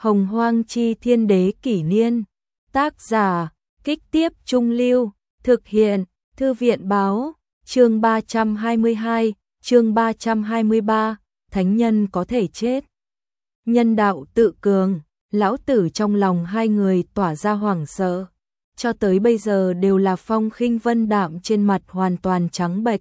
Hồng Hoang Chi Thiên Đế Kỷ Niên. Tác giả, Kích Tiếp Trung Lưu. Thực hiện, Thư viện Báo. Chương 322, chương 323, Thánh nhân có thể chết. Nhân đạo tự cường, lão tử trong lòng hai người tỏa ra hoảng sợ. Cho tới bây giờ đều là phong khinh vân đạm, trên mặt hoàn toàn trắng bệch.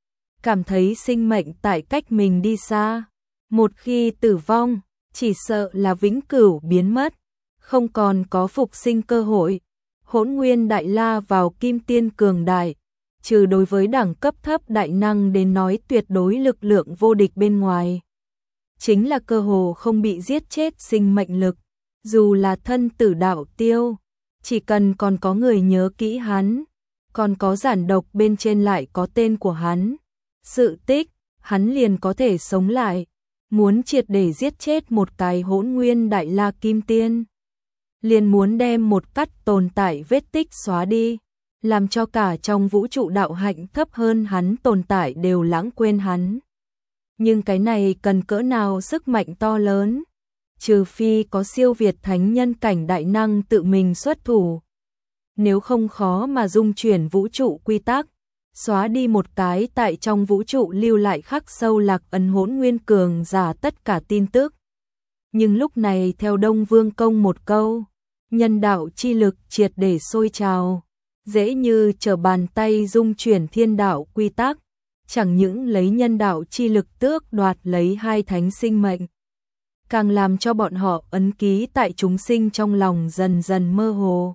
Cảm thấy sinh mệnh tại cách mình đi xa. Một khi tử vong, chỉ sợ là vĩnh cửu biến mất, không còn có phục sinh cơ hội. Hỗn Nguyên Đại La vào kim tiên cường đại, trừ đối với đẳng cấp thấp đại năng đến nói tuyệt đối lực lượng vô địch bên ngoài, chính là cơ hồ không bị giết chết sinh mệnh lực. Dù là thân tử đạo tiêu, chỉ cần còn có người nhớ kỹ hắn, còn có giản độc bên trên lại có tên của hắn, sự tích, hắn liền có thể sống lại. Muốn triệt để giết chết một cái Hỗn Nguyên Đại La kim tiên, liền muốn đem một cách tồn tại vết tích xóa đi, làm cho cả trong vũ trụ đạo hạnh thấp hơn hắn tồn tại đều lãng quên hắn. Nhưng cái này cần cỡ nào sức mạnh to lớn, trừ phi có siêu việt thánh nhân cảnh đại năng tự mình xuất thủ. Nếu không khó mà dung chuyển vũ trụ quy tắc, xóa đi một cái tại trong vũ trụ lưu lại khắc sâu lạc ấn Hỗn Nguyên cường giả tất cả tin tức. Nhưng lúc này theo Đông Vương Công một câu, nhân đạo chi lực triệt để sôi trào, dễ như trở bàn tay dung chuyển thiên đạo quy tắc, chẳng những lấy nhân đạo chi lực tước đoạt lấy hai thánh sinh mệnh, càng làm cho bọn họ ấn ký tại chúng sinh trong lòng dần dần mơ hồ.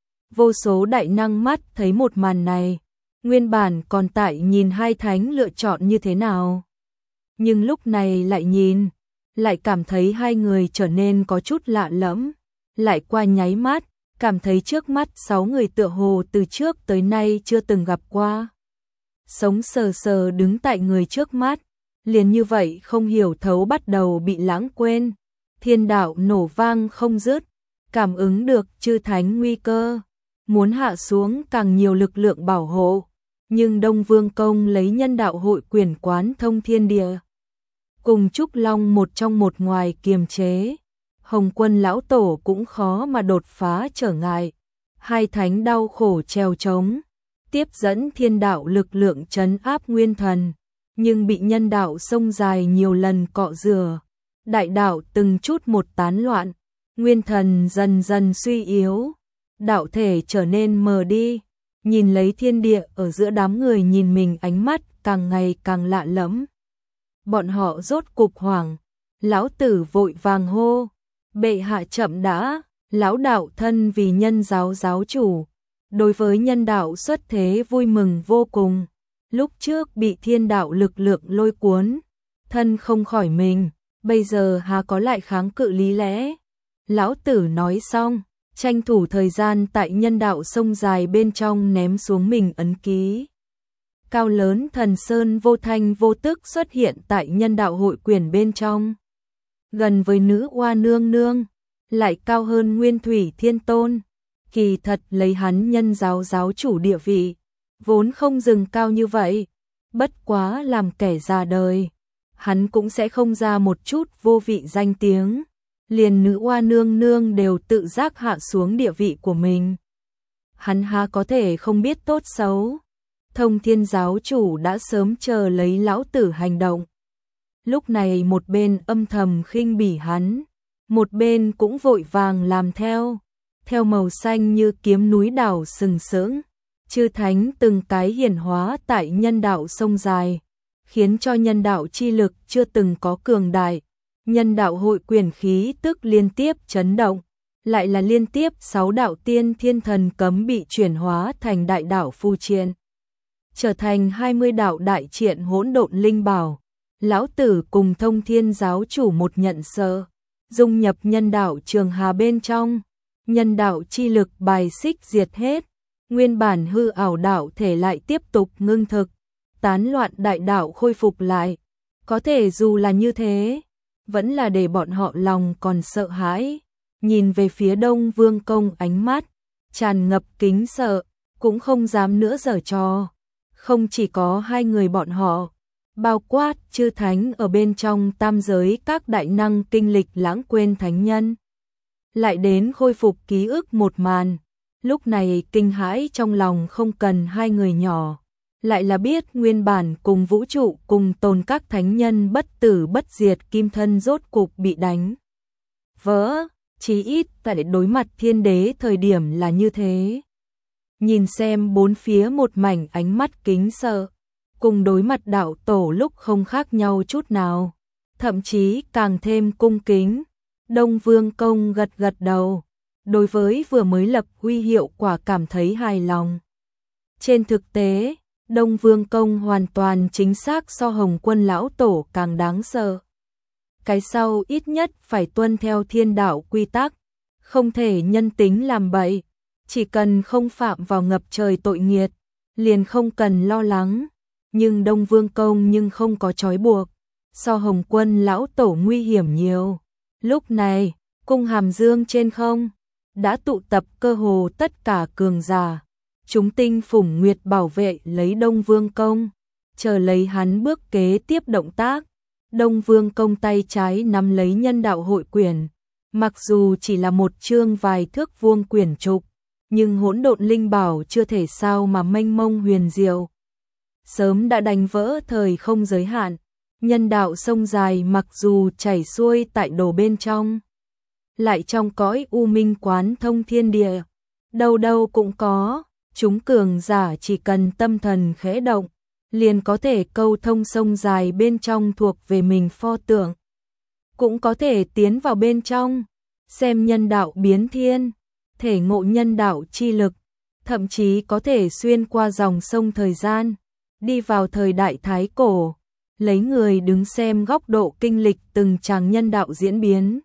Vô số đại năng mắt thấy một màn này, nguyên bản còn tại nhìn hai thánh lựa chọn như thế nào, nhưng lúc này lại nhìn, lại cảm thấy hai người trở nên có chút lạ lẫm. Lại qua nháy mắt, cảm thấy trước mắt sáu người tựa hồ từ trước tới nay chưa từng gặp qua. Sống sờ sờ đứng tại người trước mắt, liền như vậy không hiểu thấu bắt đầu bị lãng quên. Thiên đạo nổ vang không dứt, cảm ứng được chư thánh nguy cơ, muốn hạ xuống càng nhiều lực lượng bảo hộ. Nhưng Đông Vương Công lấy nhân đạo hội quyền quán thông thiên địa, cùng Trúc Long một trong một ngoài kiềm chế. Hồng Quân lão tổ cũng khó mà đột phá trở ngại. Hai thánh đau khổ trèo trống, tiếp dẫn thiên đạo lực lượng trấn áp nguyên thần, nhưng bị nhân đạo sông dài nhiều lần cọ rửa. Đại đạo từng chút một tán loạn, nguyên thần dần dần suy yếu, đạo thể trở nên mờ đi. Nhìn lấy thiên địa ở giữa đám người nhìn mình ánh mắt càng ngày càng lạ lẫm. Bọn họ rốt cục hoảng, lão tử vội vàng hô, bệ hạ chậm đã. Lão đạo thân vì nhân giáo giáo chủ, đối với nhân đạo xuất thế vui mừng vô cùng. Lúc trước bị thiên đạo lực lượng lôi cuốn, thân không khỏi mình, bây giờ há có lại kháng cự lý lẽ. Lão tử nói xong, tranh thủ thời gian tại nhân đạo sông dài bên trong ném xuống mình ấn ký. Cao lớn thần sơn vô thanh vô tức xuất hiện tại nhân đạo hội quyền bên trong. Gần với nữ oa nương nương, lại cao hơn Nguyên Thủy Thiên Tôn. Kỳ thật lấy hắn nhân giáo giáo chủ địa vị, vốn không dừng cao như vậy. Bất quá làm kẻ già đời, hắn cũng sẽ không ra một chút vô vị danh tiếng. Liền nữ oa nương nương đều tự giác hạ xuống địa vị của mình, hắn há có thể không biết tốt xấu. Thông thiên giáo chủ đã sớm chờ lấy lão tử hành động. Lúc này một bên âm thầm khinh bỉ hắn, một bên cũng vội vàng làm theo. Theo màu xanh như kiếm núi đảo sừng sững, chư thánh từng cái hiển hóa tại nhân đạo sông dài, khiến cho nhân đạo chi lực chưa từng có cường đại. Nhân đạo hội quyền khí tức liên tiếp chấn động, lại là liên tiếp 6 đạo tiên thiên thần cấm bị chuyển hóa thành đại đạo phù triện, trở thành 20 đạo đại triện hỗn độn linh bảo. Lão tử cùng thông thiên giáo chủ một nhận sợ, dung nhập nhân đạo trường hà bên trong, nhân đạo chi lực bài xích diệt hết, nguyên bản hư ảo đạo thể lại tiếp tục ngưng thực, tán loạn đại đạo khôi phục lại. Có thể dù là như thế, vẫn là để bọn họ lòng còn sợ hãi, nhìn về phía Đông Vương Công ánh mắt tràn ngập kính sợ, cũng không dám nữa giở trò. Không chỉ có hai người bọn họ, bao quát chư thánh ở bên trong tam giới các đại năng kinh lịch lãng quên thánh nhân, lại đến khôi phục ký ức một màn. Lúc này kinh hãi trong lòng không cần hai người nhỏ, lại là biết nguyên bản cùng vũ trụ cùng tồn các thánh nhân bất tử bất diệt kim thân rốt cục bị đánh vỡ, chí ít tại đối mặt thiên đế thời điểm là như thế. Nhìn xem bốn phía một mảnh ánh mắt kính sợ, cùng đối mặt đạo tổ lúc không khác nhau chút nào, thậm chí càng thêm cung kính. Đông Vương Công gật gật đầu, đối với vừa mới lập huy hiệu quả cảm thấy hài lòng. Trên thực tế, Đông Vương Công hoàn toàn chính xác so Hồng Quân lão tổ càng đáng sợ. Cái sau ít nhất phải tuân theo thiên đạo quy tắc, không thể nhân tính làm bậy, chỉ cần không phạm vào ngập trời tội nghiệt, liền không cần lo lắng. Nhưng Đông Vương Công nhưng không có trói buộc, so Hồng Quân lão tổ nguy hiểm nhiều. Lúc này, cung Hàm Dương trên không đã tụ tập cơ hồ tất cả cường giả, chúng tinh phủng nguyệt bảo vệ lấy Đông Vương Công, chờ lấy hắn bước kế tiếp động tác. Đông Vương Công tay trái nắm lấy nhân đạo hội quyển, mặc dù chỉ là một chương vài thước vuông quyển trục, nhưng hỗn độn linh bảo chưa thể sao mà mênh mông huyền diệu, sớm đã đánh vỡ thời không giới hạn. Nhân đạo sông dài mặc dù chảy xuôi tại đồ bên trong, lại trong cõi u minh quán thông thiên địa, đâu đâu cũng có, chúng cường giả chỉ cần tâm thần khẽ động, liền có thể câu thông sông dài bên trong thuộc về mình pho tượng, cũng có thể tiến vào bên trong, xem nhân đạo biến thiên, thể ngộ nhân đạo chi lực, thậm chí có thể xuyên qua dòng sông thời gian, đi vào thời đại Thái Cổ, lấy người đứng xem góc độ kinh lịch từng tràng nhân đạo diễn biến.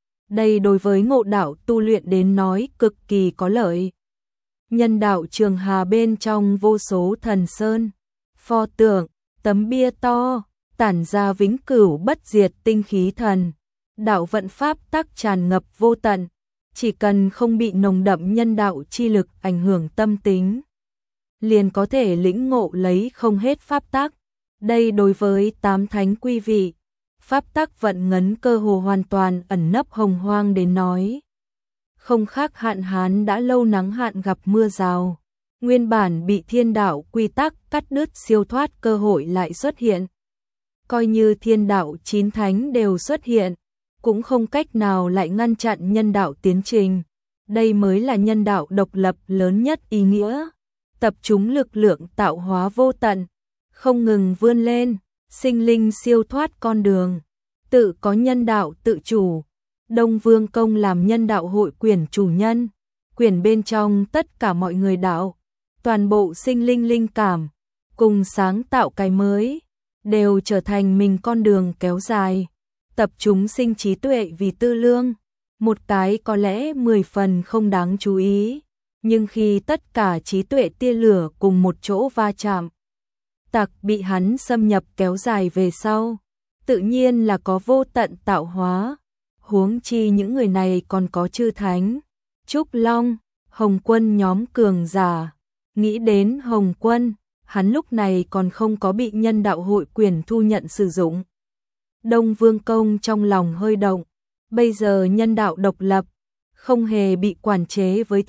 Đây đối với ngộ đạo tu luyện đến nói cực kỳ có lợi. Nhân đạo trường hà bên trong vô số thần sơn, pho tượng, tấm bia to, tản ra vĩnh cửu bất diệt tinh khí thần, đạo vận pháp tắc tràn ngập vô tận, chỉ cần không bị nồng đậm nhân đạo chi lực ảnh hưởng tâm tính, liền có thể lĩnh ngộ lấy không hết pháp tắc. Đây đối với tám thánh quy vị, pháp tắc vận ngấn cơ hồ hoàn toàn ẩn nấp hồng hoang đến nói, không khác hạn hán đã lâu nắng hạn gặp mưa rào, nguyên bản bị thiên đạo quy tắc cắt đứt siêu thoát cơ hội lại xuất hiện. Coi như thiên đạo chín thánh đều xuất hiện, cũng không cách nào lại ngăn chặn nhân đạo tiến trình. Đây mới là nhân đạo độc lập lớn nhất ý nghĩa, tập trung lực lượng tạo hóa vô tận, không ngừng vươn lên, sinh linh siêu thoát con đường, tự có nhân đạo tự chủ. Đông Vương Công làm nhân đạo hội quyển chủ nhân, quyển bên trong tất cả mọi người đạo, toàn bộ sinh linh linh cảm, cùng sáng tạo cái mới, đều trở thành mình con đường kéo dài, tập chúng sinh trí tuệ vì tư lương, một cái có lẽ 10 phần không đáng chú ý, nhưng khi tất cả trí tuệ tia lửa cùng một chỗ va chạm, tặc bị hắn xâm nhập kéo dài về sau, tự nhiên là có vô tận tạo hóa, huống chi những người này còn có chư thánh, Trúc Long, Hồng Quân nhóm cường giả. Nghĩ đến Hồng Quân, hắn lúc này còn không có bị nhân đạo hội quyền thu nhận sử dụng. Đông Vương Công trong lòng hơi động, bây giờ nhân đạo độc lập, không hề bị quản chế với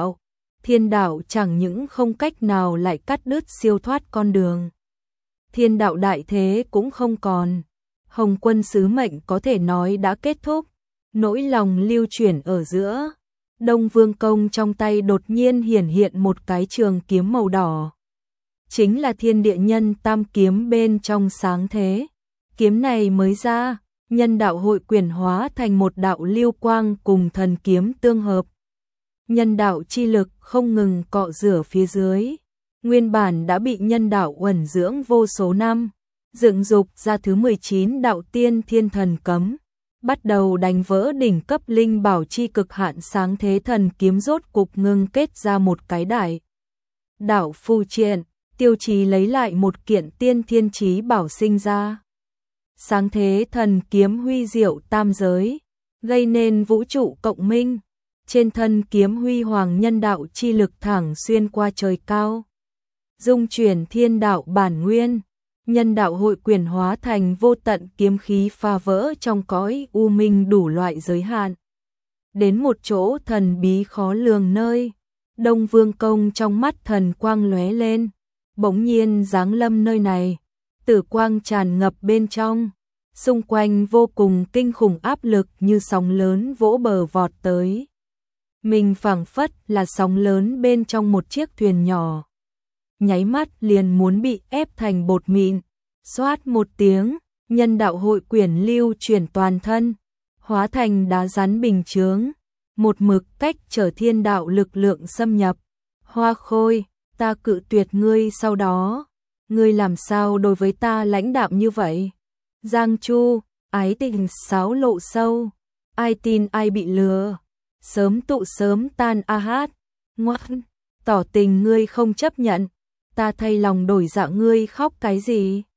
thiên đạo chẳng những không cách nào lại cắt đứt siêu thoát con đường. Thiên đạo đại thế cũng không còn, Hồng Quân sứ mệnh có thể nói đã kết thúc, nỗi lòng lưu chuyển ở giữa. Đông Vương Công trong tay đột nhiên hiển hiện một cái trường kiếm màu đỏ. Chính là thiên địa nhân tam kiếm bên trong sáng thế. Kiếm này mới ra, nhân đạo hội quyển hóa thành một đạo lưu quang cùng thần kiếm tương hợp. Nhân đạo chi lực không ngừng cọ rửa phía dưới. Nguyên bản đã bị nhân đạo uẩn dưỡng vô số năm, dựng dục ra thứ 19 đạo tiên thiên thần cấm. Bắt đầu đánh vỡ đỉnh cấp linh bảo chi cực hạn sáng thế thần kiếm, rốt cục ngưng kết ra một cái đại đạo phù triện, tiêu chí lấy lại một kiện tiên thiên chí bảo sinh ra. Sáng thế thần kiếm huy diệu tam giới, gây nên vũ trụ cộng minh, trên thân kiếm huy hoàng nhân đạo chi lực thẳng xuyên qua trời cao, dung chuyển thiên đạo bản nguyên. Nhân đạo hội quyển hóa thành vô tận kiếm khí phá vỡ trong cõi u minh đủ loại giới hạn. đến một chỗ thần bí khó lường nơi. Đông Vương Công trong mắt thần quang lóe lên, bỗng nhiên giáng lâm nơi này, tử quang tràn ngập bên trong, xung quanh vô cùng kinh khủng áp lực như sóng lớn vỗ bờ vọt tới. Mình phảng phất là sóng lớn bên trong một chiếc thuyền nhỏ, nháy mắt liền muốn bị ép thành bột mịn. Xoát một tiếng, nhân đạo hội quyển lưu chuyển toàn thân, hóa thành đá rắn bình chướng, một mực cách trở thiên đạo lực lượng xâm nhập. Hoa Khôi, ta cự tuyệt ngươi, sau đó ngươi làm sao đối với ta lãnh đạm như vậy? Giang Chu, ái tình sáo lộ sâu, ai tin ai bị lừa, sớm tụ sớm tan a hát. Ngoan, tỏ tình ngươi không chấp nhận, ta thay lòng đổi dạ, ngươi khóc cái gì?